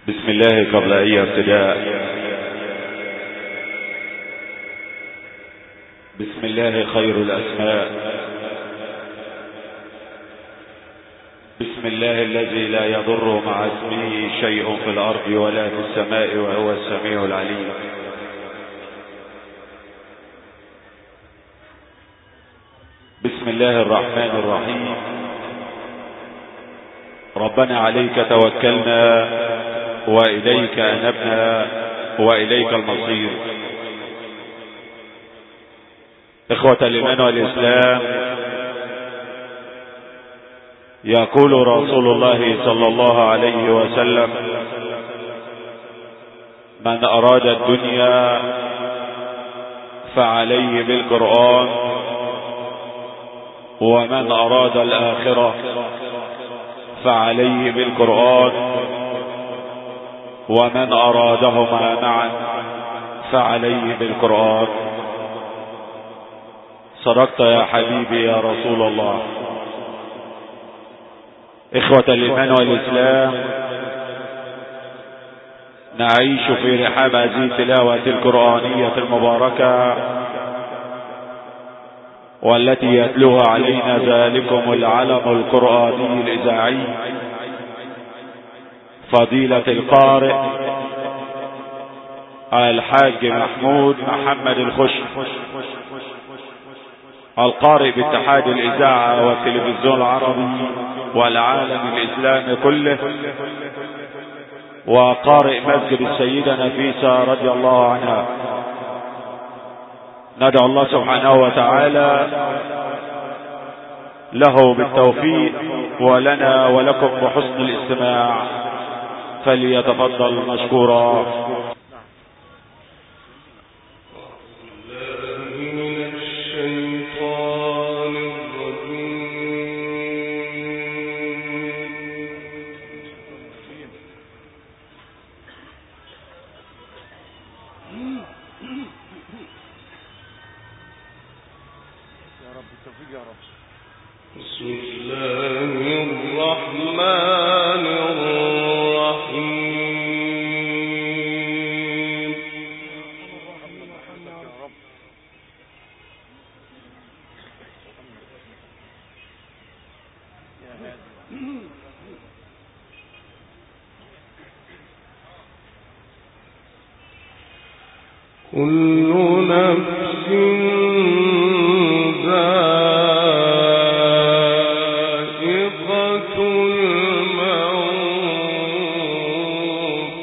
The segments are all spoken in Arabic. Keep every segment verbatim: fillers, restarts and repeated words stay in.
بسم الله قبل أي ابتداء. بسم الله خير الأسماء. بسم الله الذي لا يضر مع اسمه شيء في الأرض ولا في السماء وهو السميع العليم. بسم الله الرحمن الرحيم. ربنا عليك توكلنا وإليك أنبنا وإليك المصير. إخوة الإيمان والإسلام، يقول رسول الله صلى الله عليه وسلم: من أراد الدنيا فعليه بالقرآن، ومن أراد الآخرة فعليه بالقرآن، ومن أرادهما معا فعليه بالقرآن. صدقت يا حبيبي يا رسول الله. إخوة الإيمان والإسلام، نعيش في رحاب هذه التلاوة القرآنية المباركة، والتي يتلوها علينا ذلكم العلم القرآني الإذاعي فضيلة القارئ الحاج محمود محمد الخشن، القارئ باتحاد الإذاعة والتلفزيون العربي والعالم الإسلامي كله، وقارئ مسجد السيدة نفيسة رضي الله عنها. ندعو الله سبحانه وتعالى له بالتوفيق، ولنا ولكم بحسن الاستماع، فليتفضل مشكورا. كل نفس ذائقة الموت.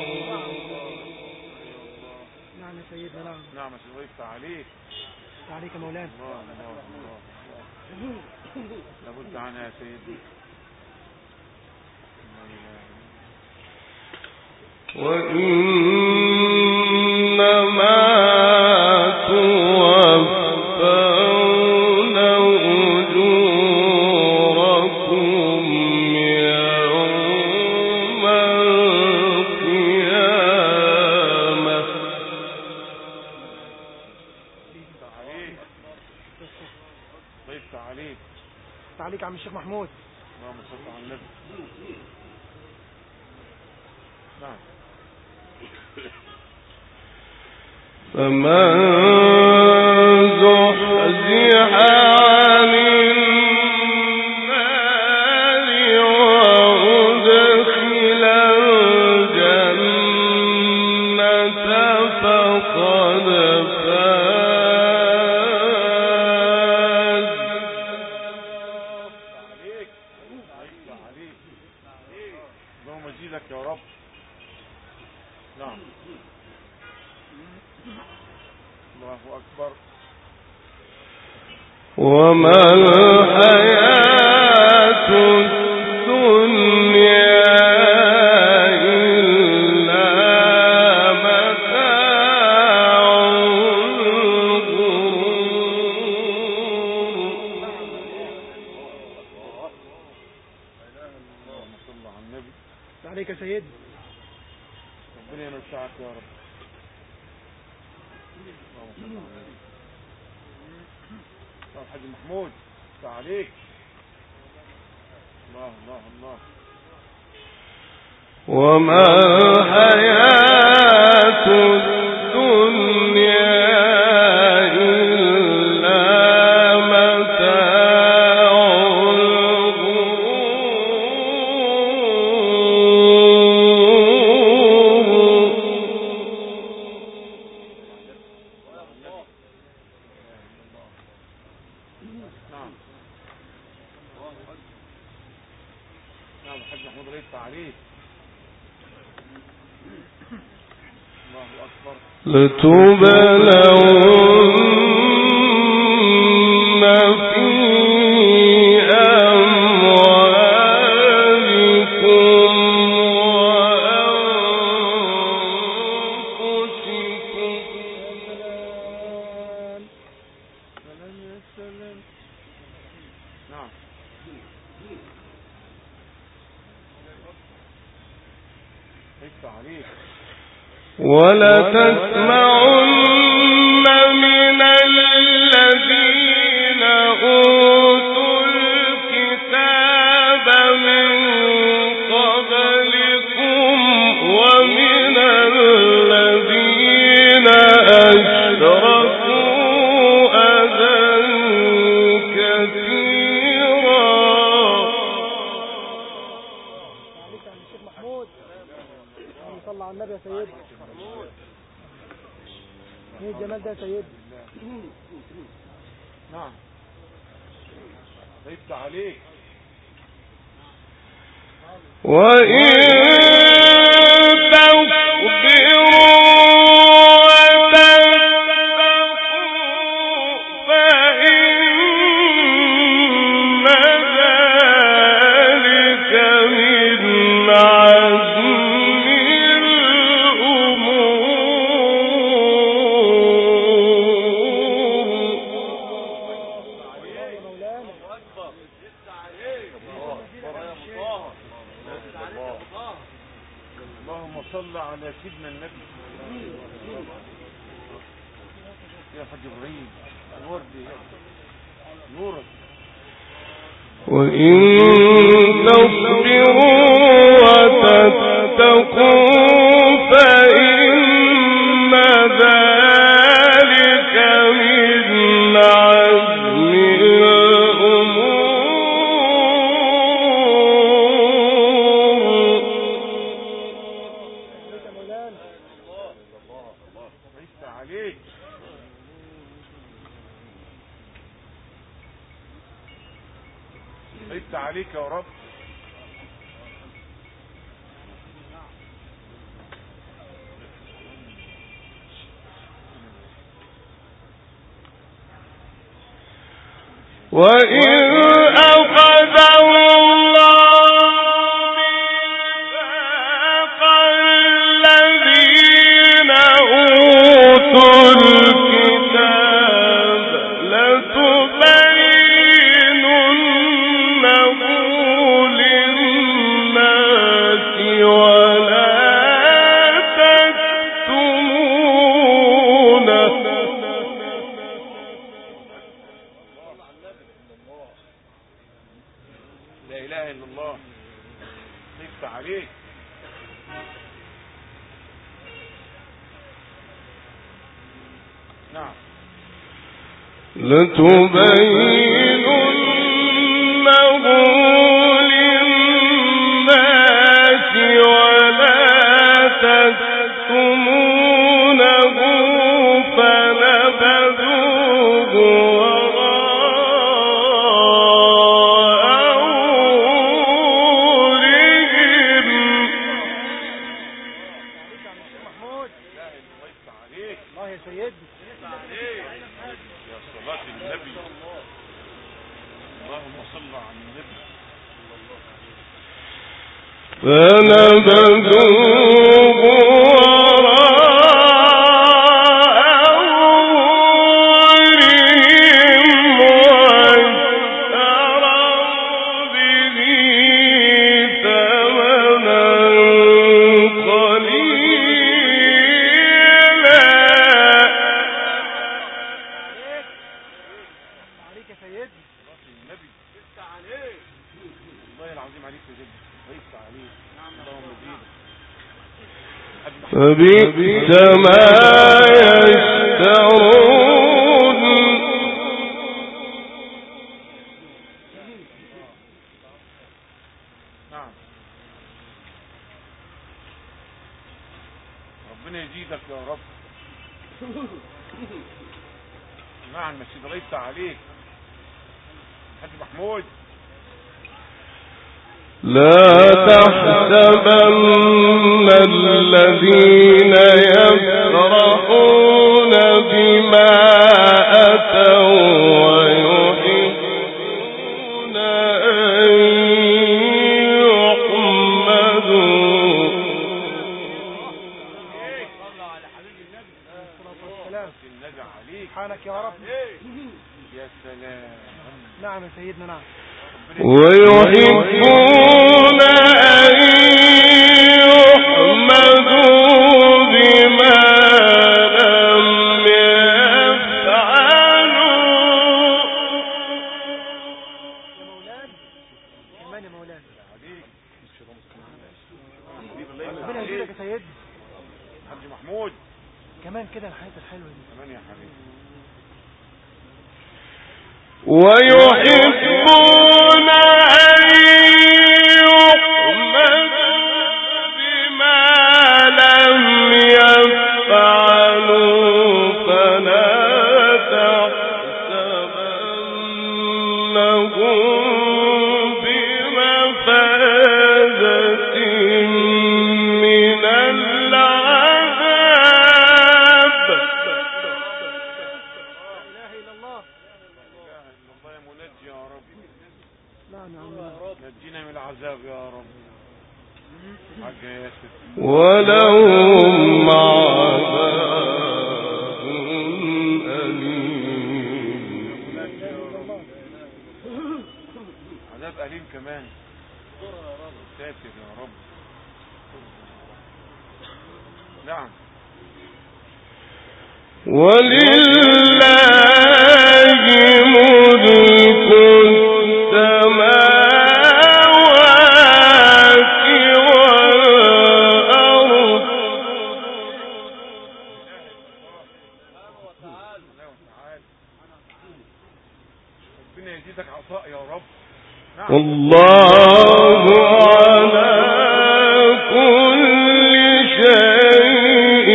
نعم يا سيدنا. نعم نعم يا سيدنا. عليك عليك مولانا. الله الله الله. لابد عنها يا سيدي. وإنما توفون أجوركم يوم القيامة. ضيفت عليك. عليك عم الشيخ محمود. اللهم صل على النبي. نعم. فمن زحزح عن النار وأدخل الجنة فقد فاز. عليك عليك. اللهم اجيلك يا رب. نعم. الله أكبر. وما الحياة الدنيا إلا متاع الغرور. اللهم صل على النبي. عليك يا سيدنا. ربنا ينفعك يا رب. الحاج محمود عليك. الله الله الله. وما لتبلون في أموالكم وأنفسكم. نعم. افتح عليك. ولتسمعن من الذين أوتوا الكتاب من قبلكم ومن الذين أشركوا أذى كثيرا. الشيخ محمود صلى على النبي يا سيدي. ايه الجمال ده يا سيدي؟ نعم. طيب عليك. وإن تصبروا اللهم صل على سيدنا النبي. يا حاج ابراهيم وردي نورك. وإن تصبروا وتتقوا فإن ذلك من عزم عدت عليك يا رب. وإذ أخذ الله ميثاق الذين أوتوا الكتاب لتبيننه للناس ولا تكتمونه. لا إله إلا الله. خفت عليك. نعم. لتبيننه للناس ولا تكتمونه فنبذوه وراء ظهورهم. محمود الله يا سيدي. يا صلاة النبي. اللهم صل على النبي. فنبذوه وراء ظهورهم واشتروا به ثمنا قليلا. عليك يا سيدي. النبي. والله العظيم عليك يا جدي. خفت عليك. اللهم زيدك. فبئس ما يشترون. نعم. ربنا يزيدك يا رب. نعم مش ضربت عليك حاج محمود. لا تحسبن الذين يفعلون سبحانك يا رب. يا سلام. نعم يا سيدنا. نعم. ويحبون أن يحمدوا بما لم يفعلوا. يا مولانا كمان يا مولانا. ربنا يزيدك يا سيدنا. حاج محمود كمان كده الحياة الحلوة دي. كمان يا حبيبي. ويحبون أن يحمدوا بما لم يفعلوا فلا تحسبنهم بمفازة من العذاب. لا إله إلا الله. الله يا منجي يا رب. نعم يا عم. نجينا من العذاب يا رب. حاج ياسر. ولهم عذاب أليم. عذاب أليم كمان. ساتر يا رب. نعم. ولله ملك السماوات والأرض. ربنا يزيدك عطاء يا رب. نعم. والله على كل شيء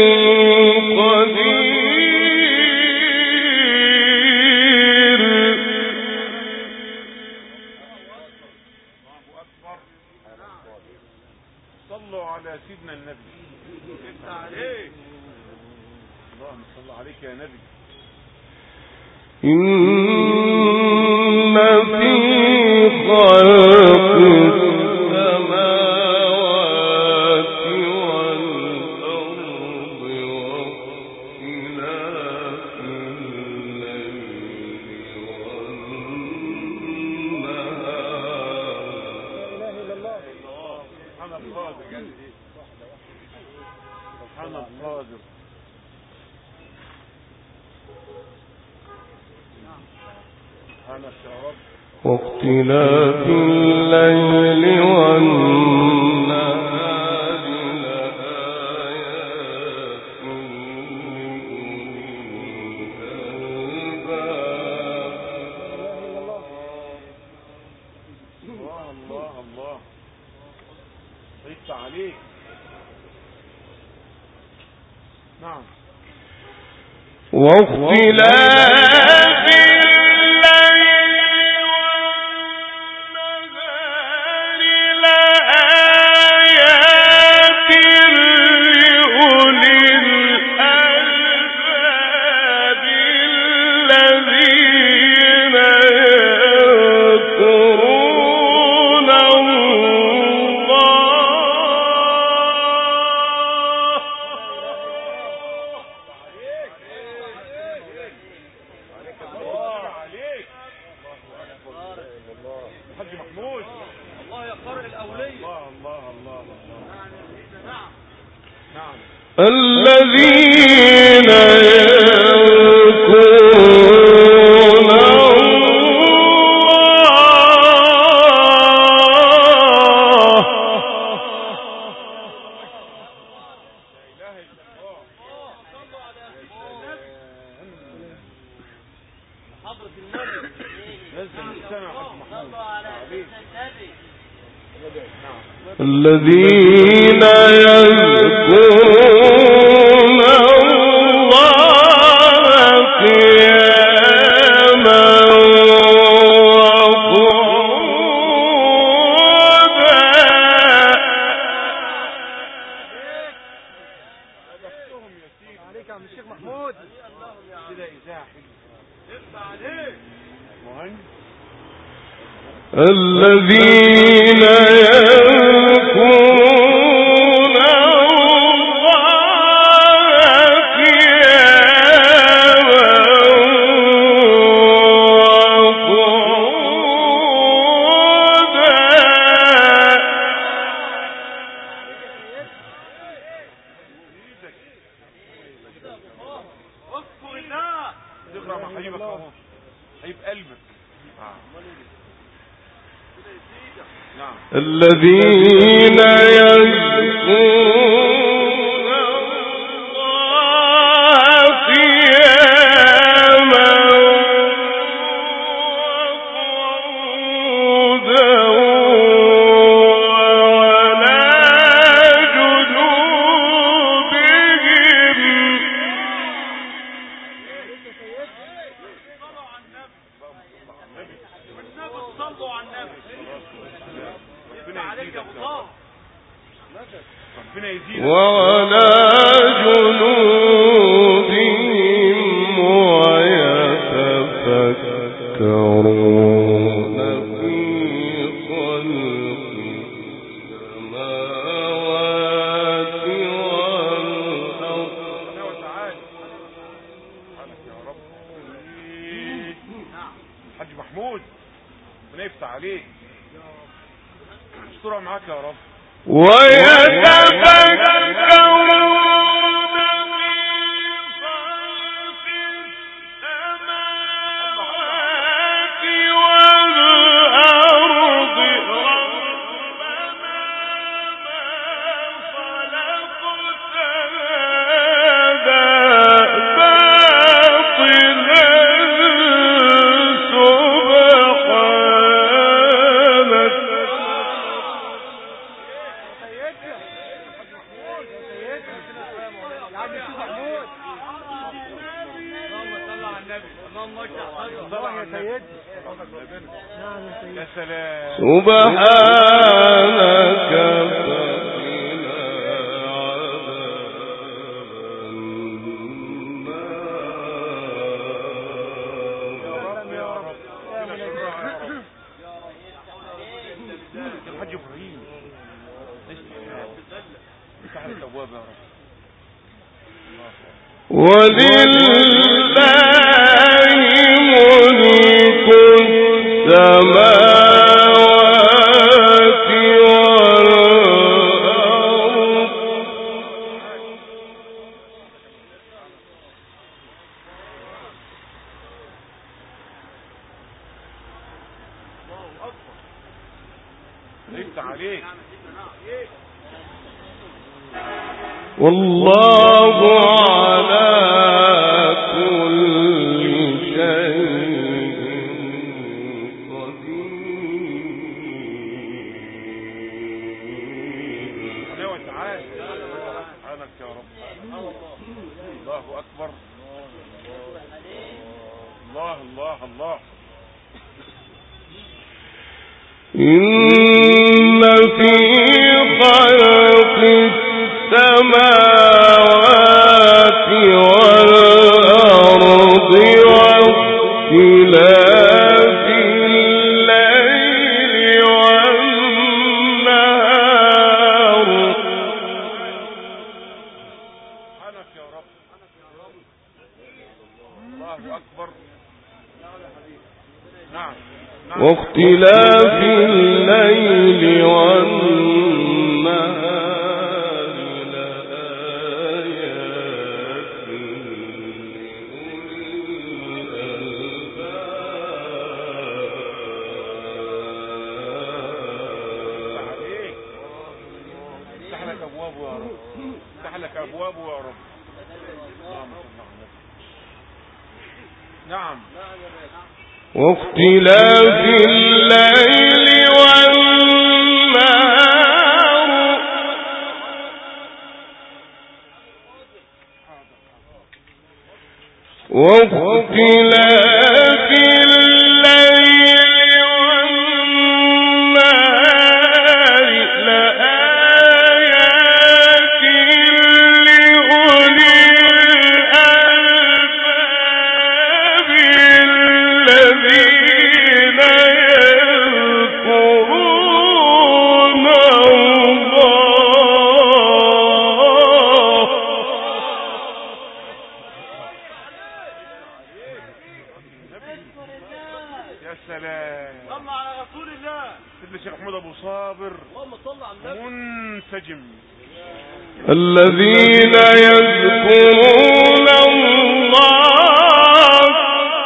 قدير. صلوا على سيدنا النبي. اللهم صل عليك يا نبي. إن في خلق السماوات والأرض واختلاف الليل والنهار. سبحان القادر. سبحان القادر. سبحانك يا رب. واختلاف الليل والنهار لآيات لأولي الألباب. الله الله الله. عيدت عليك. نعم. واختلاف الذين يذكرون الذين يذكرون الله قياما وقعودا. عليك يا عم الشيخ محمود. كده إذاعة عليك مهندس. الذين يذكرون الله قياما ما حبيبك اهو، حبيب قلبك. آه. نعم. الذين يذكرون وعلى جنوبهم ويتفكرون في خلق السماوات والأرض. يا رب الحاج محمود ربنا يفتح عليك، استرها معاك يا رب. ويتفكرون يا سلام سبحانك فقنا عذاب النار. يا رب يا الحاج ابراهيم افتح الابواب يا رب. ولله ملك السماوات والأرض. افتح عليك. والله على كل شيء قدير. سبحانك يا رب. الله أكبر. الله الله الله. إن في خلق السماوات والأرض واختلاف الليل والنهار. سبحانك يا رب. الله أكبر. نعم. واختلاف الليل والنهار لآيات لأولي الألباب. افتح لك أبوابه يا رب. افتح لك أبوابه يا رب. نعم. واختلاف الليل والنهار واختلاف الليل والنهار لآيات لأولي الألباب الذين يذكرون الله. يا سلام. صلى على رسول الله. سيدنا الشيخ محمود ابو صابر اللهم صل على النبي. منسجم. الذين يذكرون الله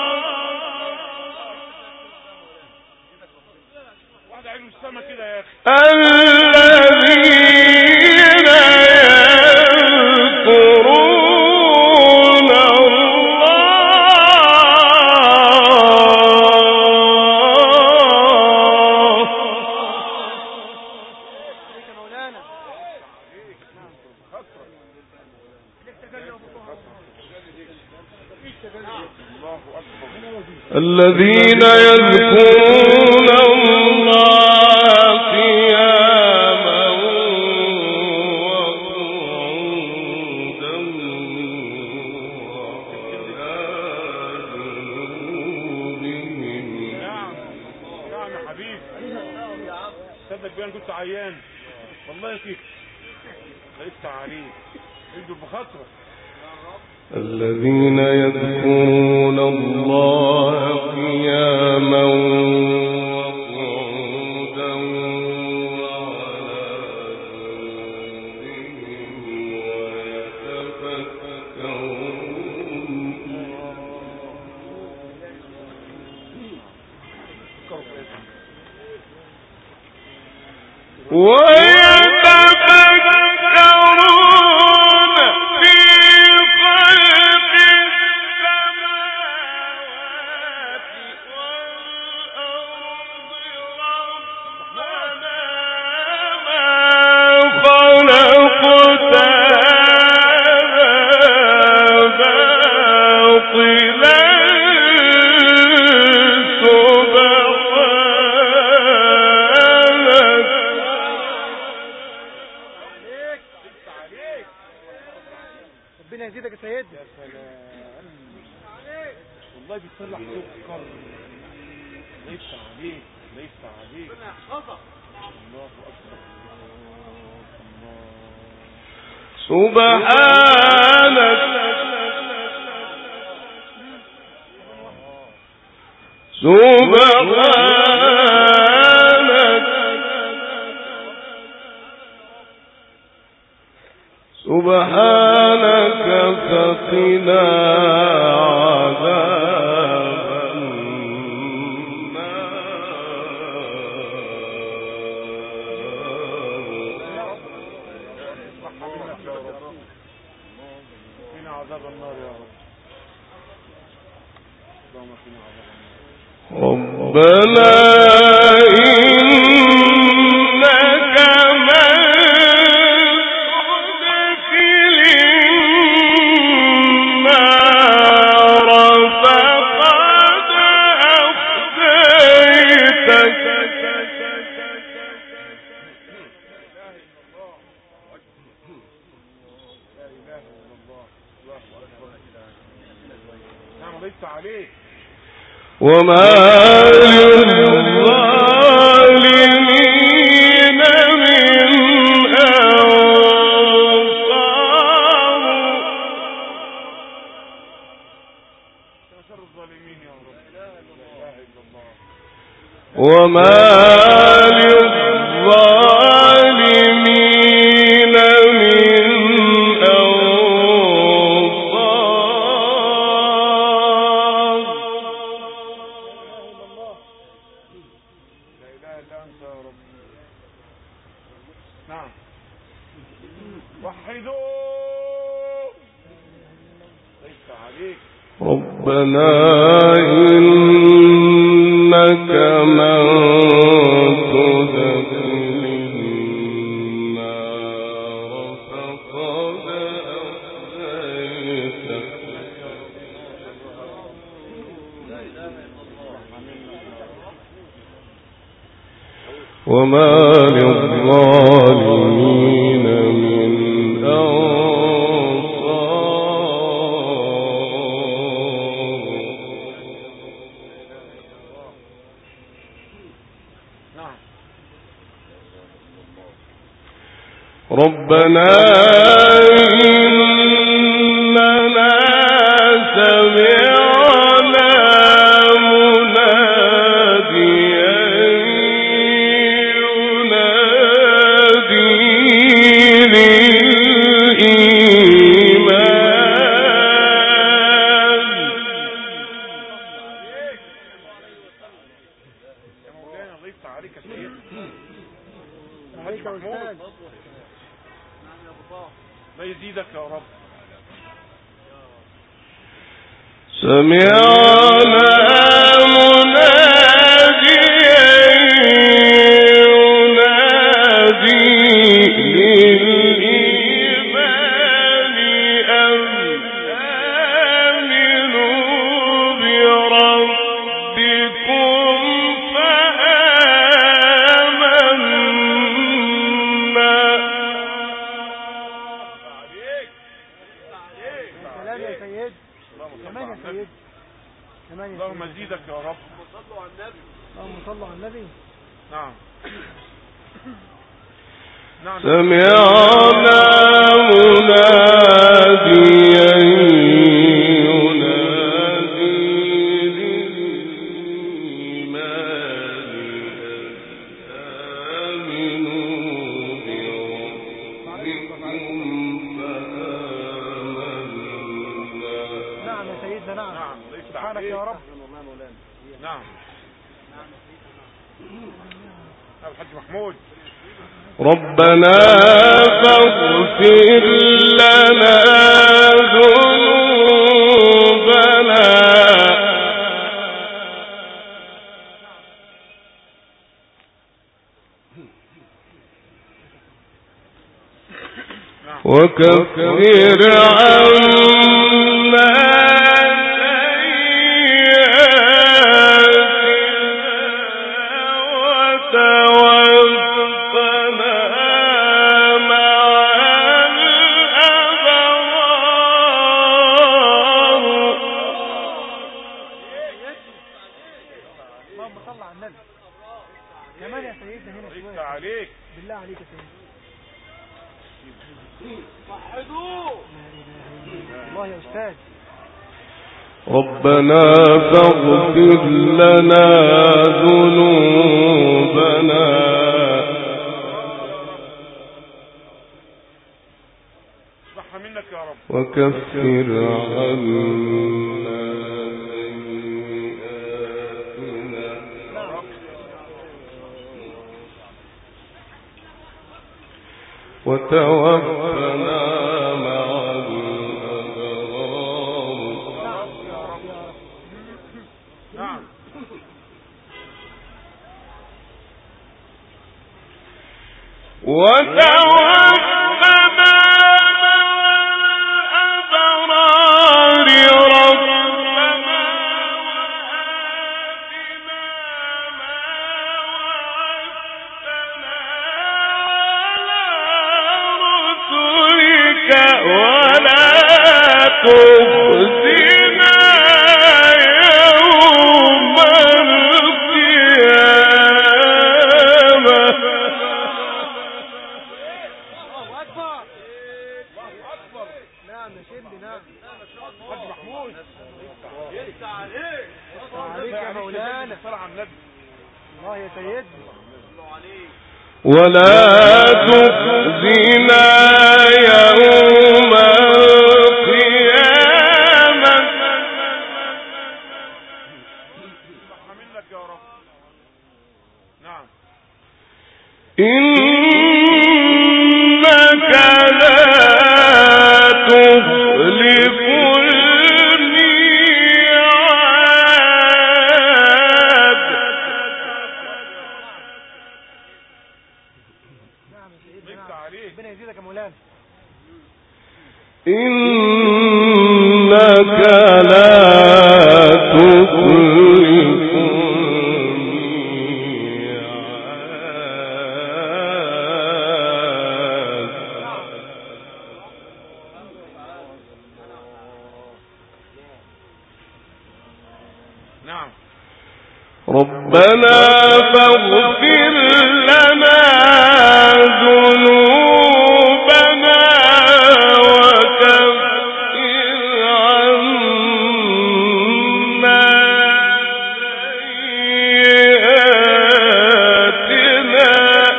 الذين يذكرون الله قياما وقعودا وعلى جنوبهم. نعم نعم يا حبيبي، صدق بيان كنت عيان والله كيف لقيت عليك ادوا بخاطرك. الذين يذكرون الله قياما وقعودا وعلى جنوبهم ويتفكرون سبحانك سبحانك سبحانك فقنا عذاب النار. ربنا إنك من تدخل النار فقد أخزيتك. وما للظالمين من أنصار. وما للظالمين من ربنا إنك من تدخل النار فقد أخزيتك. وما للظالمين من ربنا إننا سمعنا مناديا ينادي للإيمان. يا مولانا ضيفت عليك الشيخ ما يزيدك يا رب. سمعنا مناديا ينادي للإيمان يا سيد. كمان يا سيد. كمان يا سيد. اللهم زيدك يا رب. اللهم صل على النبي. نعم نعم. سمعنا مناديا ينادي للإيمان آمنوا بربكم فآمنا. نعم يا سيدنا. نعم. نعم. سبحانك يا رب. نعم. الحاج محمود. ربنا فاغفر لنا ذنوبنا وكفر عنا ربنا فاغفر لنا ذنوبنا وكفر عنا سيئاتنا وتوفنا مع وتوفنا الأبرار ربنا وآتنا ما وعدتنا على رسلك ولا تخزنا يوم القيامة. الله يا سيد. ولا تخزنا يوم القيامة منك يا رب. نعم. إنك لا تخلف ربنا يزيدك يا مولانا. إنك لا تخلف الميعاد. نعم. ربنا فاغفر لنا ذنوبنا وكفر عنا سيئاتنا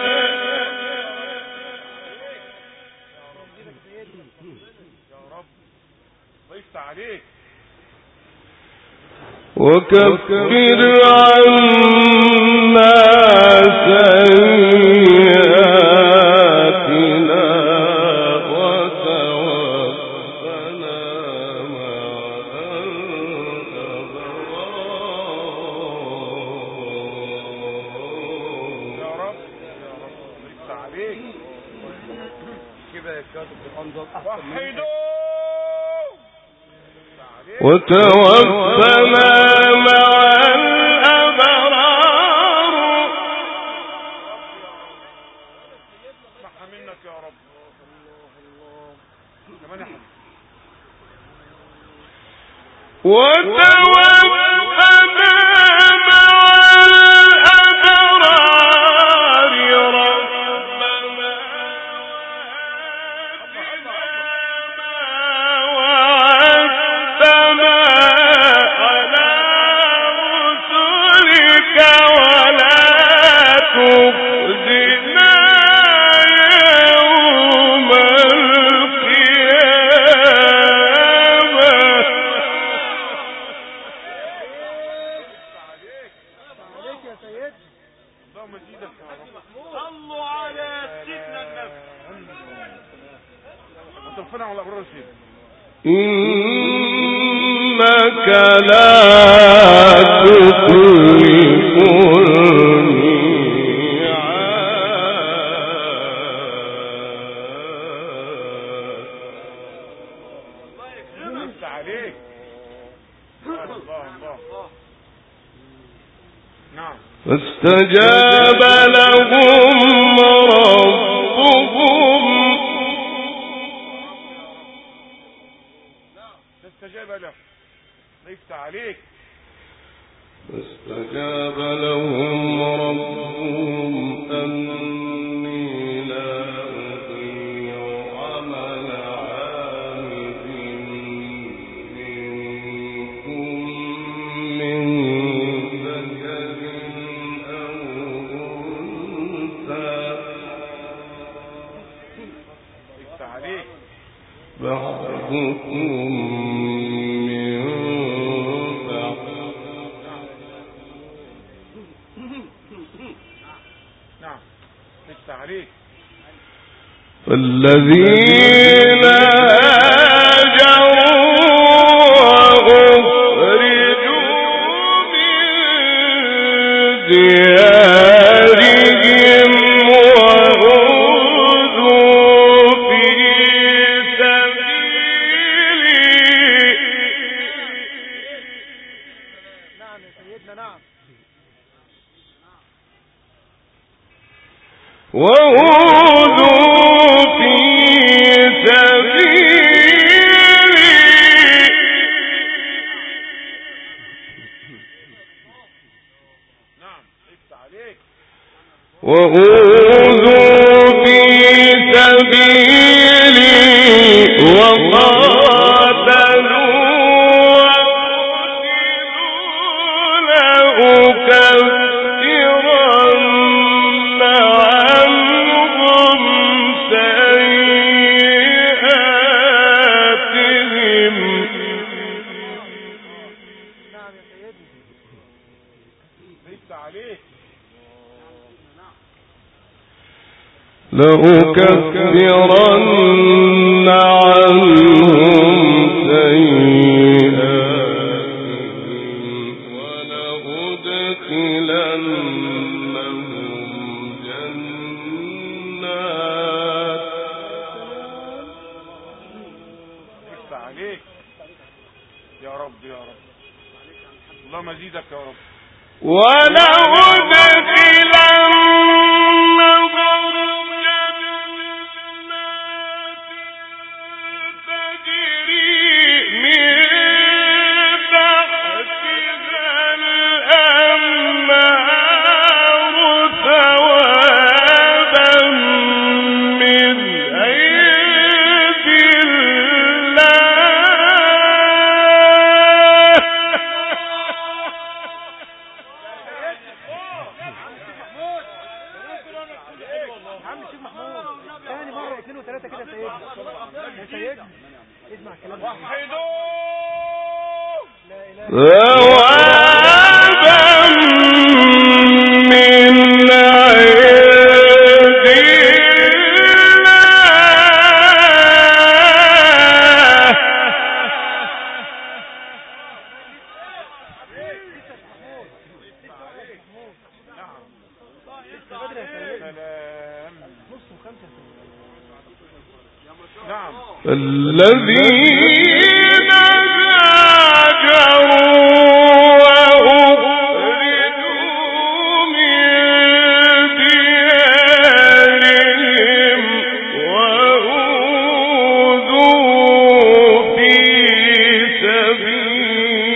يا رب. ضيفت عليك. وكفر عنا سيئاتنا وتوفنا مع الأبرار. يا رب يا رب ضيفت عليك. كده يا كاتب الأنظر وحيدوا وتوفنا مع الأبرار. صح منك يا رب. كمان يا حبيبي. إنك لا تخلف فاستجاب لهم ربهم فاستجاب له ليس عليك فاستجاب لهم ربهم أني لا أضيع عمل عامل منكم من ذكر أو أنثى ليس عليك بعضكم فالذين هاجروا وأخرجوا من ديارهم وأوذوا في سبيلي نعم يا سيدنا نعم وأوذوا وأوذوا في سبيلي وقاتلوا وقتلوا لأكفرن عنهم سيئاتهم نعم يا سيدنا ليس عليك لأكفرن عنهم سيئاتهم ولأدخلنهم جنات ليس عليك يا رب يا رب الله مزيدك يا رب ولأدخلنهم الذين هاجروا وأخرجوا من ديارهم وأوذوا في سبيلي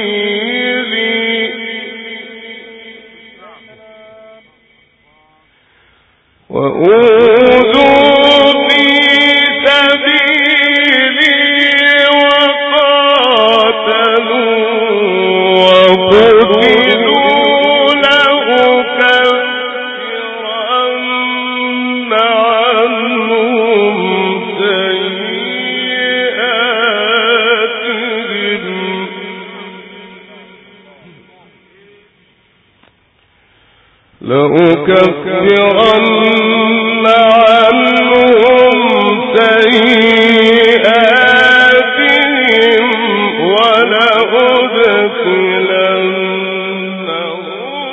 لأكفرن عنهم سيئاتهم ولأدخلنهم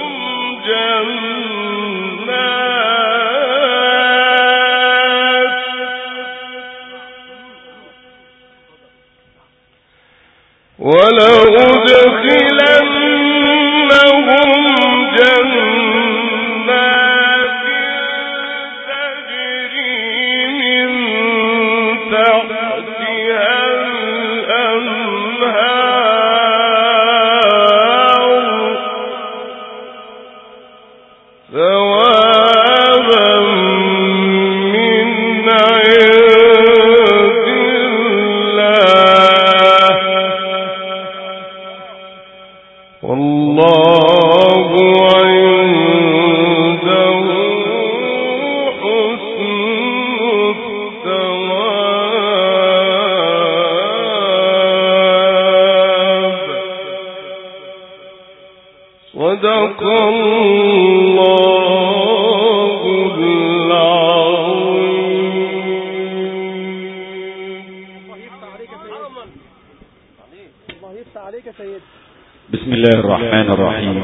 جنات ولأدخلنهم جنات تجري من تحتها الأنهار ثوابا من عند الله والله عنده حسن الثواب صدق الله العظيم. الله يفتح عليك يا سيدي. بسم الله الرحمن الرحيم.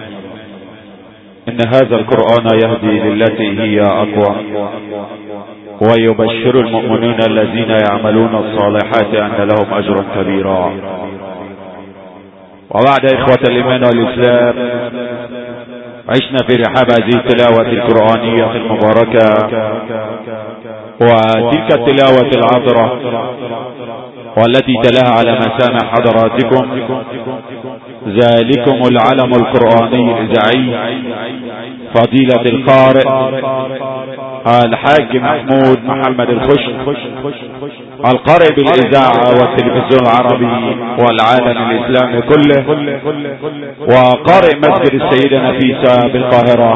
إن هذا القرآن يهدي للتي هي أقوى ويبشر المؤمنين الذين يعملون الصالحات أن لهم أجرا كبيرا. وبعد إخوة الإيمان والإسلام، عشنا في رحاب هذه التلاوة القرآنية المباركة، وتلك التلاوة العطرة والتي تلاها على مسامع حضراتكم ذلكم العلم القرآني الإذاعي فضيلة القارئ الحاج محمود محمد الخشن، القارئ بالإذاعة والتلفزيون العربي والعالم الإسلامي كله، وقارئ مسجد السيدة نفيسة بالقاهرة.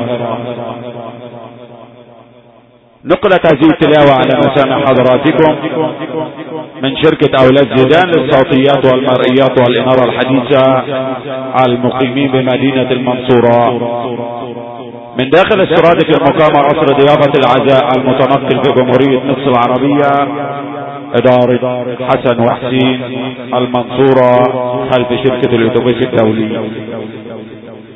نقلت هذه التلاوة على مسامع حضراتكم من شركة أولاد زيدان للصوتيات والمرئيات والإنارة الحديثة المقيمين بمدينة المنصورة، من داخل السرادق المقامة قصر ضيافة العزاء المتنقل في جمهورية مصر العربية، إدارة حسن وحسين المنصورة خلف شركة الأتوبيس الدولي.